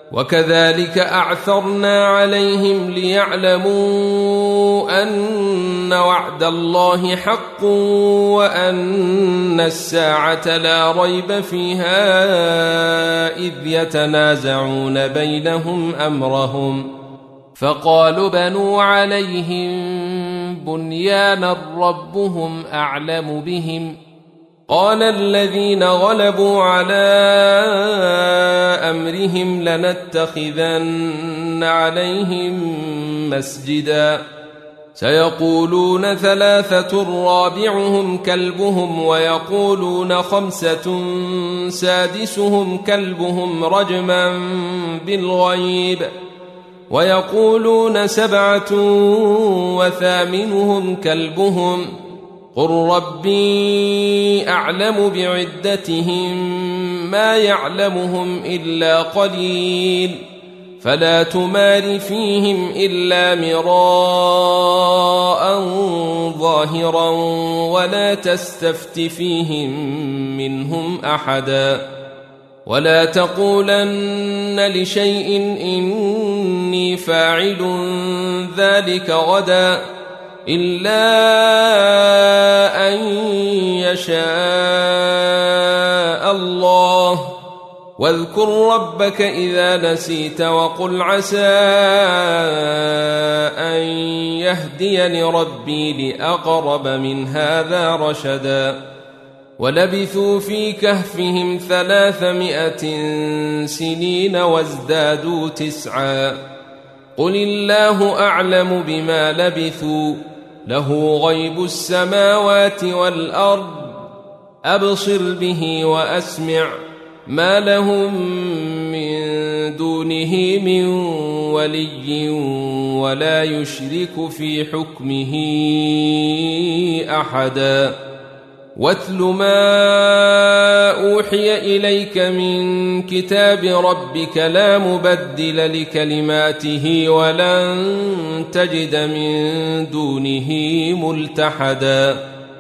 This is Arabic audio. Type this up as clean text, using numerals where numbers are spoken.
وكذلك أعثرنا عليهم ليعلموا أن وعد الله حق وأن الساعة لا ريب فيها إذ يتنازعون بينهم أمرهم فقالوا بنوا عليهم بنيانا ربهم أعلم بهم قال الذين غلبوا على أمرهم لنتخذن عليهم مسجدا سيقولون ثلاثة رابعهم كلبهم ويقولون خمسة سادسهم كلبهم رجما بالغيب ويقولون سبعة وثامنهم كلبهم قل ربي أعلم بعدتهم ما يعلمهم إلا قليل فلا تمار فيهم إلا مراء ظاهرا ولا تستفت فيهم منهم أحدا ولا تقولن لشيء إني فاعل ذلك غدا إلا أن يشاء الله واذكر ربك إذا نسيت وقل عسى أن يهديني ربي لأقرب من هذا رشدا ولبثوا في كهفهم 300 سنين وازدادوا 9 قل الله أعلم بما لبثوا له غيب السماوات والأرض أبصر به وأسمع ما لهم من دونه من ولي ولا يشرك في حكمه أحدا واتل ما أوحي إليك من كتاب ربك لا مبدل لكلماته ولن تجد من دونه ملتحدا